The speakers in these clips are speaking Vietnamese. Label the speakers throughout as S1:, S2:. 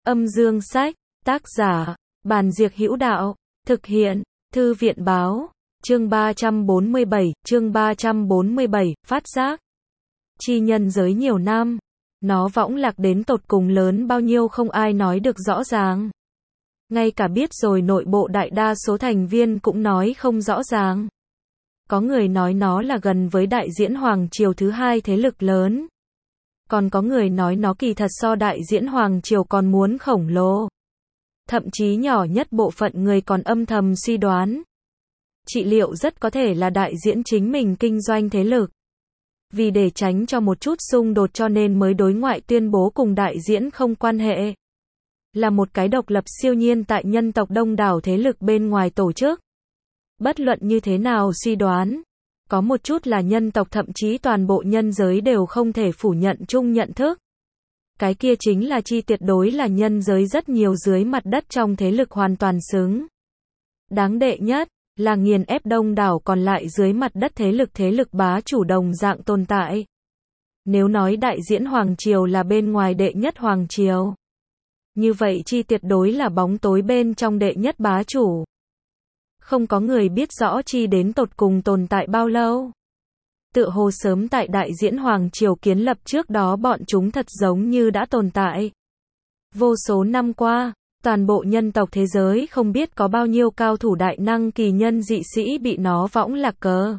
S1: Âm Dương Sách, tác giả, Bàn Diệc Hữu Đạo, thực hiện, Thư viện Báo, chương 347, phát giác. Chi nhân giới nhiều năm, nó võng lạc đến tột cùng lớn bao nhiêu không ai nói được rõ ràng. Ngay cả biết rồi nội bộ đại đa số thành viên cũng nói không rõ ràng. Có người nói nó là gần với đại diễn Hoàng Triều thứ hai thế lực lớn. Còn có người nói nó kỳ thật so đại diễn Hoàng Triều còn muốn khổng lồ. Thậm chí nhỏ nhất bộ phận người còn âm thầm suy đoán. Trị liệu rất có thể là đại diễn chính mình kinh doanh thế lực. Vì để tránh cho một chút xung đột cho nên mới đối ngoại tuyên bố cùng đại diễn không quan hệ. Là một cái độc lập siêu nhiên tại nhân tộc đông đảo thế lực bên ngoài tổ chức. Bất luận như thế nào suy đoán, có một chút là nhân tộc thậm chí toàn bộ nhân giới đều không thể phủ nhận chung nhận thức. Cái kia chính là chi tuyệt đối là nhân giới rất nhiều dưới mặt đất trong thế lực hoàn toàn xứng. Đáng đệ nhất là nghiền ép đông đảo còn lại dưới mặt đất thế lực bá chủ đồng dạng tồn tại. Nếu nói đại diễn Hoàng Triều là bên ngoài đệ nhất Hoàng Triều, như vậy chi tuyệt đối là bóng tối bên trong đệ nhất bá chủ. Không có người biết rõ chi đến tột cùng tồn tại bao lâu. Tựa hồ sớm tại đại diễn Hoàng Triều kiến lập trước đó bọn chúng thật giống như đã tồn tại. Vô số năm qua, toàn bộ nhân tộc thế giới không biết có bao nhiêu cao thủ đại năng kỳ nhân dị sĩ bị nó võng lạc cờ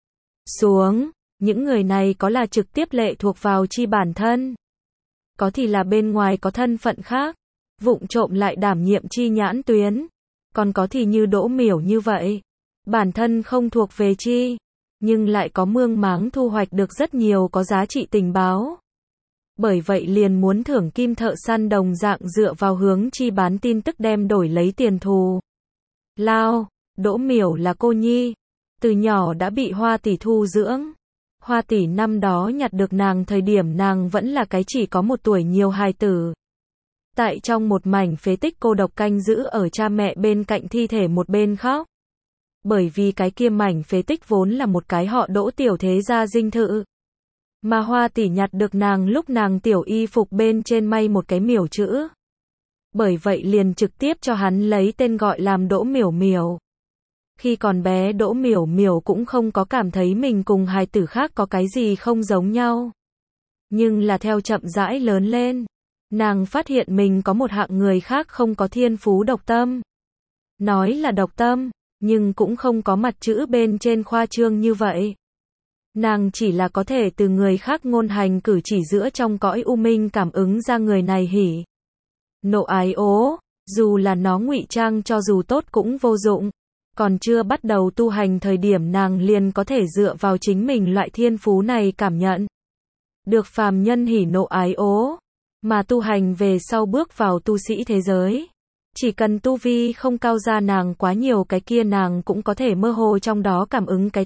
S1: xuống. Những người này có là trực tiếp lệ thuộc vào chi bản thân, có thì là bên ngoài có thân phận khác, vụng trộm lại đảm nhiệm chi nhãn tuyến, còn có thì như Đỗ Miểu như vậy, bản thân không thuộc về chi, nhưng lại có mương máng thu hoạch được rất nhiều có giá trị tình báo. Bởi vậy liền muốn thưởng kim thợ săn đồng dạng dựa vào hướng chi bán tin tức đem đổi lấy tiền thù lao. Đỗ Miểu là cô nhi, từ nhỏ đã bị Hoa tỷ thu dưỡng. Hoa tỷ năm đó nhặt được nàng thời điểm nàng vẫn là cái chỉ có 1 tuổi nhiều hài tử. Tại trong một mảnh phế tích cô độc canh giữ ở cha mẹ bên cạnh thi thể một bên khóc. Bởi vì cái kia mảnh phế tích vốn là một cái họ Đỗ tiểu thế gia dinh thự. Mà Hoa tỷ nhặt được nàng lúc nàng tiểu y phục bên trên may một cái miểu chữ. Bởi vậy liền trực tiếp cho hắn lấy tên gọi làm Đỗ Miểu Miểu. Khi còn bé Đỗ Miểu Miểu cũng không có cảm thấy mình cùng hài tử khác có cái gì không giống nhau. Nhưng là theo chậm rãi lớn lên, nàng phát hiện mình có một hạng người khác không có thiên phú độc tâm. Nói là độc tâm, nhưng cũng không có mặt chữ bên trên khoa trương như vậy. Nàng chỉ là có thể từ người khác ngôn hành cử chỉ giữa trong cõi u minh cảm ứng ra người này hỉ nộ ái ố, dù là nó ngụy trang cho dù tốt cũng vô dụng. Còn chưa bắt đầu tu hành thời điểm nàng liền có thể dựa vào chính mình loại thiên phú này cảm nhận được phàm nhân hỉ nộ ái ố, mà tu hành về sau bước vào tu sĩ thế giới. Chỉ cần tu vi không cao ra nàng quá nhiều cái kia nàng cũng có thể mơ hồ trong đó cảm ứng cái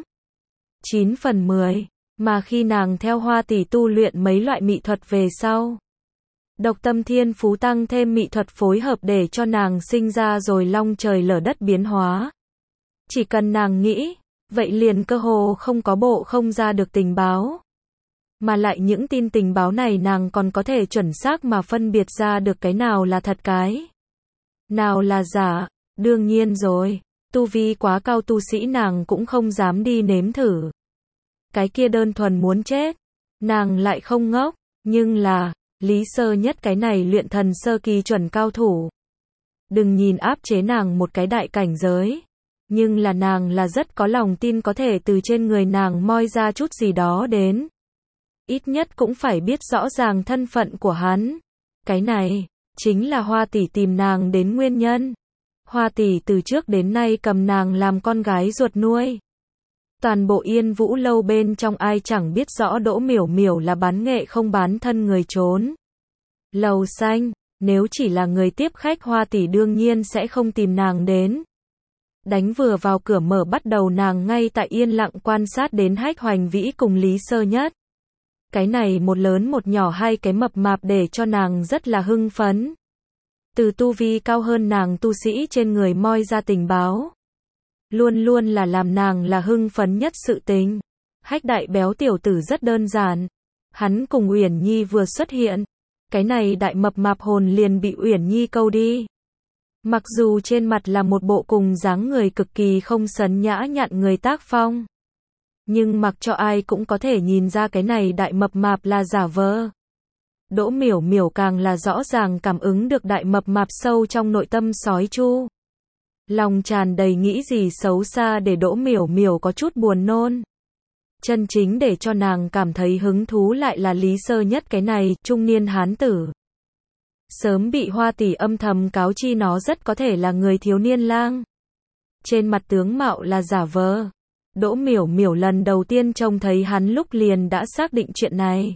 S1: 8-9 phần 10, mà khi nàng theo Hoa tỷ tu luyện mấy loại mỹ thuật về sau, độc tâm thiên phú tăng thêm mỹ thuật phối hợp để cho nàng sinh ra rồi long trời lở đất biến hóa. Chỉ cần nàng nghĩ, vậy liền cơ hồ không có bộ không ra được tình báo. Mà lại những tin tình báo này nàng còn có thể chuẩn xác mà phân biệt ra được cái nào là thật cái nào là giả. Đương nhiên rồi, tu vi quá cao tu sĩ nàng cũng không dám đi nếm thử. Cái kia đơn thuần muốn chết. Nàng lại không ngốc, nhưng là Lý Sơ Nhất cái này luyện thần sơ kỳ chuẩn cao thủ. Đừng nhìn áp chế nàng một cái đại cảnh giới, nhưng là nàng là rất có lòng tin có thể từ trên người nàng moi ra chút gì đó đến. Ít nhất cũng phải biết rõ ràng thân phận của hắn. Cái này chính là Hoa tỷ tìm nàng đến nguyên nhân. Hoa tỷ từ trước đến nay cầm nàng làm con gái ruột nuôi. Toàn bộ Yên Vũ lâu bên trong ai chẳng biết rõ Đỗ Miểu Miểu là bán nghệ không bán thân người trốn lầu xanh. Nếu chỉ là người tiếp khách Hoa tỷ đương nhiên sẽ không tìm nàng đến. Đánh vừa vào cửa mở bắt đầu nàng ngay tại yên lặng quan sát đến Hách Hoành Vĩ cùng Lý Sơ Nhất. Cái này một lớn một nhỏ hai cái mập mạp để cho nàng rất là hưng phấn. Từ tu vi cao hơn nàng tu sĩ trên người moi ra tình báo, luôn luôn là làm nàng là hưng phấn nhất sự tình. Hách đại béo tiểu tử rất đơn giản. Hắn cùng Uyển Nhi vừa xuất hiện, Cái này đại mập mạp hồn liền bị Uyển Nhi câu đi. Mặc dù trên mặt là một bộ cùng dáng người cực kỳ không sấn nhã nhặn người tác phong, nhưng mặc cho ai cũng có thể nhìn ra cái này đại mập mạp là giả vờ. Đỗ Miểu Miểu càng là rõ ràng cảm ứng được đại mập mạp sâu trong nội tâm sói chu. Lòng tràn đầy nghĩ gì xấu xa để Đỗ Miểu Miểu có chút buồn nôn. Chân chính để cho nàng cảm thấy hứng thú lại là Lý Sơ Nhất cái này, trung niên hán tử. Sớm bị Hoa tỷ âm thầm cáo chi nó rất có thể là người thiếu niên lang. Trên mặt tướng mạo là giả vờ. Đỗ Miểu Miểu lần đầu tiên trông thấy hắn lúc liền đã xác định chuyện này.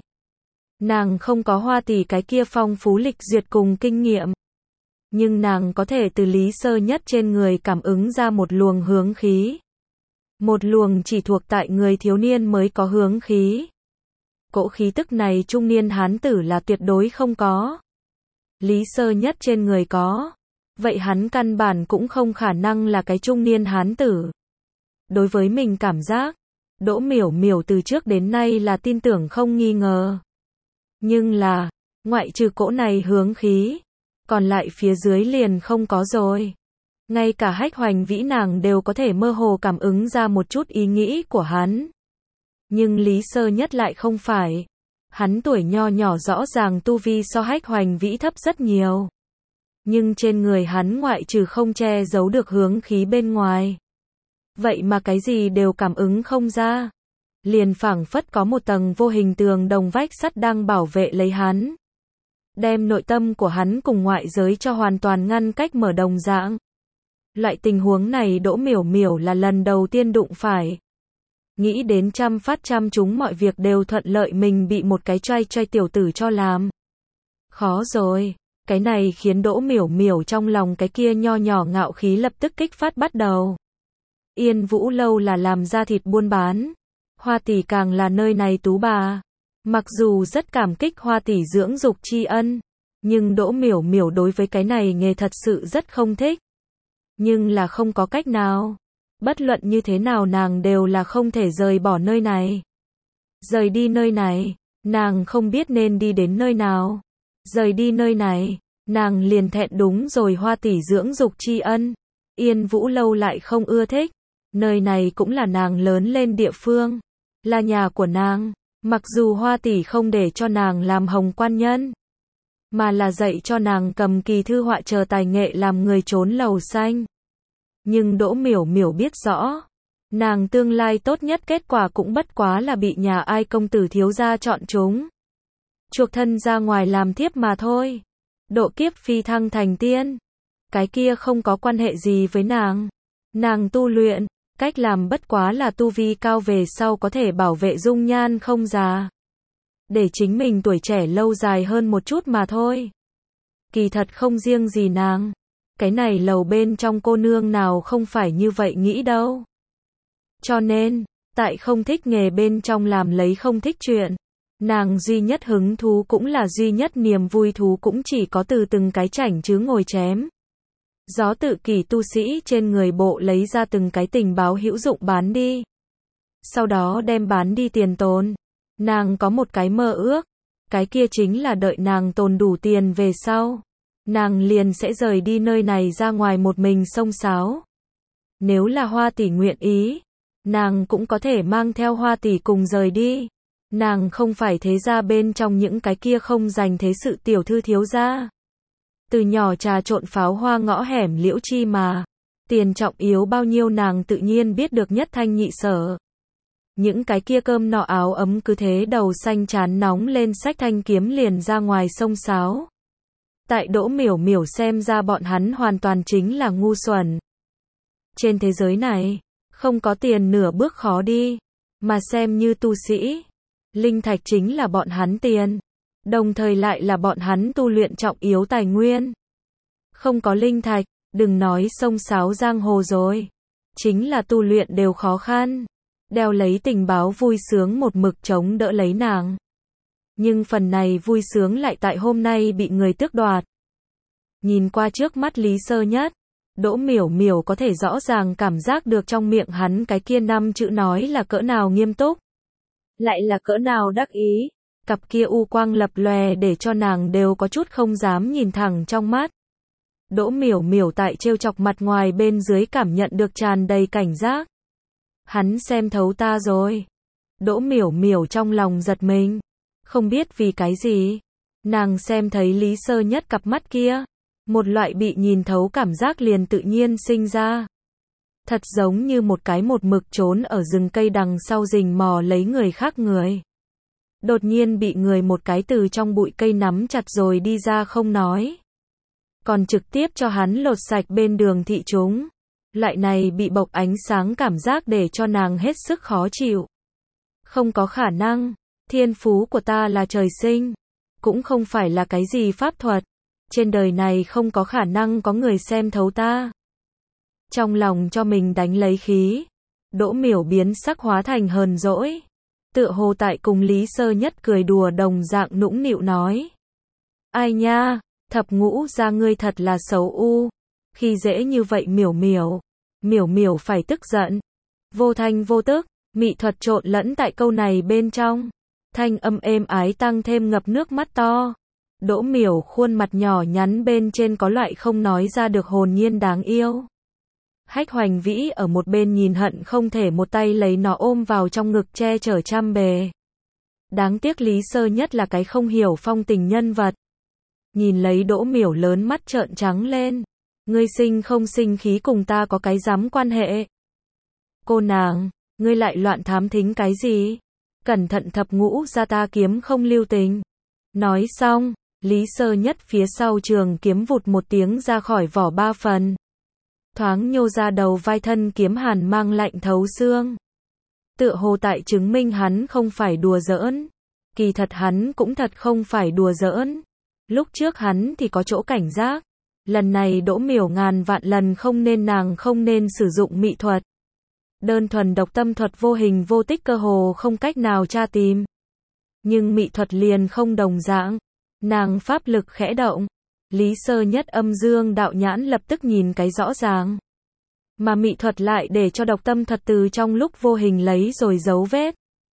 S1: Nàng không có Hoa tỷ cái kia phong phú lịch duyệt cùng kinh nghiệm. Nhưng nàng có thể từ Lý Sơ Nhất trên người cảm ứng ra một luồng hướng khí. Một luồng chỉ thuộc tại người thiếu niên mới có hướng khí. Cỗ khí tức này trung niên hán tử là tuyệt đối không có. Lý Sơ Nhất trên người có. Vậy hắn căn bản cũng không khả năng là cái trung niên hán tử. Đối với mình cảm giác, Đỗ Miểu Miểu từ trước đến nay là tin tưởng không nghi ngờ. Nhưng là, ngoại trừ cỗ này hướng khí, còn lại phía dưới liền không có rồi. Ngay cả Hách Hoành Vĩ nàng đều có thể mơ hồ cảm ứng ra một chút ý nghĩ của hắn. Nhưng Lý Sơ Nhất lại không phải. Hắn tuổi nho nhỏ rõ ràng tu vi so Hách Hoành Vĩ thấp rất nhiều. Nhưng trên người hắn ngoại trừ không che giấu được hướng khí bên ngoài. Vậy mà cái gì đều cảm ứng không ra. Liền phảng phất có một tầng vô hình tường đồng vách sắt đang bảo vệ lấy hắn. Đem nội tâm của hắn cùng ngoại giới cho hoàn toàn ngăn cách mở đồng dạng. Loại tình huống này Đỗ Miểu Miểu là lần đầu tiên đụng phải. Nghĩ đến trăm phát trăm trúng mọi việc đều thuận lợi mình bị một cái trai trai tiểu tử cho làm. Khó rồi, cái này khiến Đỗ Miểu Miểu trong lòng cái kia nho nhỏ ngạo khí lập tức kích phát bắt đầu. Yên Vũ Lâu là làm ra thịt buôn bán. Hoa tỷ càng là nơi này tú bà. Mặc dù rất cảm kích Hoa tỷ dưỡng dục tri ân, nhưng Đỗ Miểu Miểu đối với cái này nghề thật sự rất không thích. Nhưng là không có cách nào. Bất luận như thế nào nàng đều là không thể rời bỏ nơi này. Rời đi nơi này, nàng không biết nên đi đến nơi nào. Rời đi nơi này, nàng liền thẹn đúng rồi Hoa tỷ dưỡng dục tri ân. Yên Vũ Lâu lại không ưa thích. Nơi này cũng là nàng lớn lên địa phương. Là nhà của nàng. Mặc dù Hoa tỷ không để cho nàng làm hồng quan nhân, mà là dạy cho nàng cầm kỳ thư họa chờ tài nghệ làm người trốn lầu xanh. Nhưng Đỗ Miểu Miểu biết rõ, nàng tương lai tốt nhất kết quả cũng bất quá là bị nhà ai công tử thiếu gia chọn chúng. Chuộc thân ra ngoài làm thiếp mà thôi. Độ kiếp phi thăng thành tiên. Cái kia không có quan hệ gì với nàng. Nàng tu luyện, cách làm bất quá là tu vi cao về sau có thể bảo vệ dung nhan không già. Để chính mình tuổi trẻ lâu dài hơn một chút mà thôi. Kỳ thật không riêng gì nàng. Cái này lầu bên trong cô nương nào không phải như vậy nghĩ đâu. Cho nên, tại không thích nghề bên trong làm lấy không thích chuyện. Nàng duy nhất hứng thú cũng là duy nhất niềm vui thú cũng chỉ có từ từng cái chảnh chứ ngồi chém. Gió tự kỷ tu sĩ trên người bộ lấy ra từng cái tình báo hữu dụng bán đi. Sau đó đem bán đi tiền tồn. Nàng có một cái mơ ước. Cái kia chính là đợi nàng tồn đủ tiền về sau. Nàng liền sẽ rời đi nơi này ra ngoài một mình xông xáo. Nếu là Hoa tỷ nguyện ý, nàng cũng có thể mang theo Hoa tỷ cùng rời đi. Nàng không phải thế gia bên trong những cái kia không dành thế sự tiểu thư thiếu gia. Từ nhỏ trà trộn pháo hoa ngõ hẻm Liễu Chi mà. Tiền trọng yếu bao nhiêu nàng tự nhiên biết được nhất thanh nhị sở. Những cái kia cơm nọ áo ấm cứ thế đầu xanh chán nóng lên xách thanh kiếm liền ra ngoài sông sáo. Tại Đỗ Miểu Miểu xem ra bọn hắn hoàn toàn chính là ngu xuẩn. Trên thế giới này, không có tiền nửa bước khó đi. Mà xem như tu sĩ, linh thạch chính là bọn hắn tiền. Đồng thời lại là bọn hắn tu luyện trọng yếu tài nguyên. Không có linh thạch, đừng nói sông sáo giang hồ rồi. Chính là tu luyện đều khó khăn. Đeo lấy tình báo vui sướng một mực chống đỡ lấy nàng. Nhưng phần này vui sướng lại tại hôm nay bị người tước đoạt. Nhìn qua trước mắt Lý Sơ Nhất, Đỗ Miểu Miểu có thể rõ ràng cảm giác được trong miệng hắn cái kia 5 chữ nói là cỡ nào nghiêm túc. Lại là cỡ nào đắc ý. Cặp kia u quang lập lòe để cho nàng đều có chút không dám nhìn thẳng trong mắt. Đỗ Miểu Miểu tại trêu chọc mặt ngoài bên dưới cảm nhận được tràn đầy cảnh giác. Hắn xem thấu ta rồi. Đỗ Miểu Miểu trong lòng giật mình. Không biết vì cái gì. Nàng xem thấy Lý Sơ Nhất cặp mắt kia. Một loại bị nhìn thấu cảm giác liền tự nhiên sinh ra. Thật giống như một cái một mực trốn ở rừng cây đằng sau rình mò lấy người khác người. Đột nhiên bị người một cái từ trong bụi cây nắm chặt rồi đi ra không nói. Còn trực tiếp cho hắn lột sạch bên đường thị chúng. Loại này bị bộc ánh sáng cảm giác để cho nàng hết sức khó chịu. Không có khả năng, thiên phú của ta là trời sinh. Cũng không phải là cái gì pháp thuật. Trên đời này không có khả năng có người xem thấu ta. Trong lòng cho mình đánh lấy khí. Đỗ Miểu biến sắc hóa thành hờn dỗi. Tựa hồ tại cùng Lý Sơ Nhất cười đùa đồng dạng nũng nịu nói. Ai nha, Thập Ngũ gia ngươi thật là xấu u. Khi dễ như vậy Miểu Miểu. Miểu Miểu phải tức giận. Vô thanh vô tức, mị thuật trộn lẫn tại câu này bên trong. Thanh âm êm ái tăng thêm ngập nước mắt to. Đỗ Miểu khuôn mặt nhỏ nhắn bên trên có loại không nói ra được hồn nhiên đáng yêu. Hách Hoành Vĩ ở một bên nhìn hận không thể một tay lấy nó ôm vào trong ngực che chở trăm bề. Đáng tiếc Lý Sơ Nhất là cái không hiểu phong tình nhân vật. Nhìn lấy Đỗ Miểu lớn mắt trợn trắng lên. Ngươi sinh không sinh khí cùng ta có cái dám quan hệ. Cô nàng, ngươi lại loạn thám thính cái gì? Cẩn thận Thập Ngũ gia ta kiếm không lưu tình. Nói xong, Lý Sơ Nhất phía sau trường kiếm vụt một tiếng ra khỏi vỏ ba phần. Thoáng nhô ra đầu vai thân kiếm hàn mang lạnh thấu xương. Tựa hồ tại chứng minh hắn không phải đùa giỡn. Kỳ thật hắn cũng thật không phải đùa giỡn. Lúc trước hắn thì có chỗ cảnh giác. Lần này Đỗ Miểu ngàn vạn lần nàng không nên sử dụng mị thuật. Đơn thuần độc tâm thuật vô hình vô tích cơ hồ không cách nào tra tìm. Nhưng mị thuật liền không đồng dạng. Nàng pháp lực khẽ động. Lý Sơ Nhất âm dương đạo nhãn lập tức nhìn cái rõ ràng. Mà mị thuật lại để cho độc tâm thuật từ trong lúc vô hình lấy rồi dấu vết.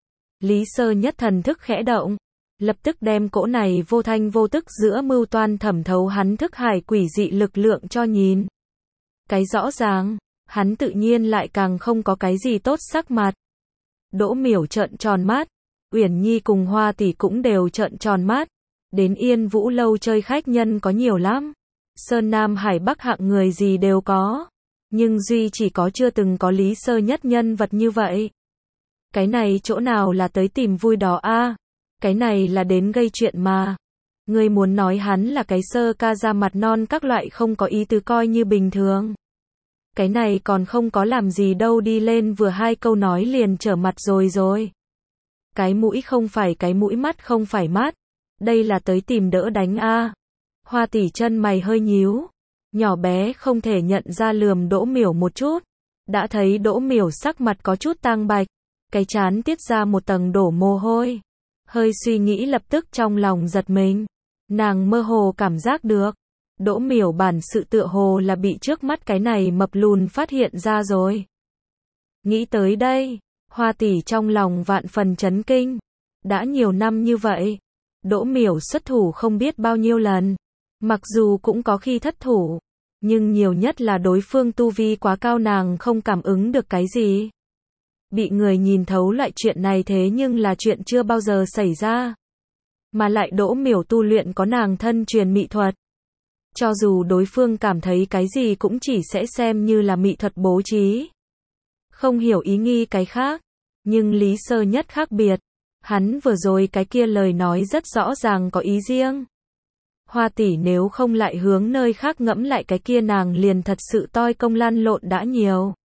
S1: Lý Sơ Nhất thần thức khẽ động. Lập tức đem cỗ này vô thanh vô tức giữa mưu toan thẩm thấu hắn thức hải quỷ dị lực lượng cho nhìn. Cái rõ ràng, hắn tự nhiên lại càng không có cái gì tốt sắc mặt. Đỗ Miểu trợn tròn mắt. Uyển Nhi cùng Hoa tỷ cũng đều trợn tròn mắt. Đến Yên Vũ lâu chơi khách nhân có nhiều lắm. Sơn Nam Hải Bắc hạng người gì đều có. Nhưng duy chỉ có chưa từng có Lý Sơ Nhất nhân vật như vậy. Cái này chỗ nào là tới tìm vui đó a? Cái này là đến gây chuyện mà. Ngươi muốn nói hắn là cái sơ ca da mặt non các loại không có ý tứ coi như bình thường. Cái này còn không có làm gì đâu đi lên vừa hai câu nói liền trở mặt rồi. Cái mũi không phải cái mũi mắt không phải mắt. Đây là tới tìm đỡ đánh a. Hoa tỷ chân mày hơi nhíu. Nhỏ bé không thể nhận ra lườm Đỗ Miểu một chút. Đã thấy Đỗ Miểu sắc mặt có chút tang bạch. Cái trán tiết ra một tầng đổ mồ hôi. Hơi suy nghĩ lập tức trong lòng giật mình. Nàng mơ hồ cảm giác được. Đỗ Miểu bản sự tựa hồ là bị trước mắt cái này mập lùn phát hiện ra rồi. Nghĩ tới đây, Hoa tỷ trong lòng vạn phần chấn kinh. Đã nhiều năm như vậy, Đỗ Miểu xuất thủ không biết bao nhiêu lần. Mặc dù cũng có khi thất thủ, nhưng nhiều nhất là đối phương tu vi quá cao nàng không cảm ứng được cái gì. Bị người nhìn thấu loại chuyện này thế nhưng là chuyện chưa bao giờ xảy ra. Mà lại Đỗ Miểu tu luyện có nàng thân truyền mị thuật. Cho dù đối phương cảm thấy cái gì cũng chỉ sẽ xem như là mị thuật bố trí. Không hiểu ý nghi cái khác. Nhưng Lý Sơ Nhất khác biệt. Hắn vừa rồi cái kia lời nói rất rõ ràng có ý riêng. Hoa tỷ nếu không lại hướng nơi khác ngẫm lại cái kia nàng liền thật sự toi công lăn lộn đã nhiều.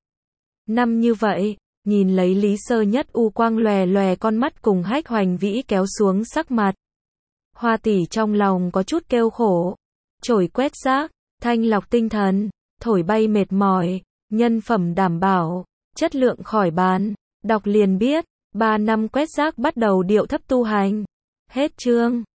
S1: Năm như vậy, nhìn lấy Lý Sơ Nhất u quang lòe lòe con mắt cùng Hách Hoành Vĩ kéo xuống sắc mặt. Hoa tỷ trong lòng có chút kêu khổ. Chổi quét rác, thanh lọc tinh thần, thổi bay mệt mỏi, nhân phẩm đảm bảo, chất lượng khỏi bàn. Đọc liền biết, 3 năm quét rác bắt đầu điệu thấp tu hành. Hết chương.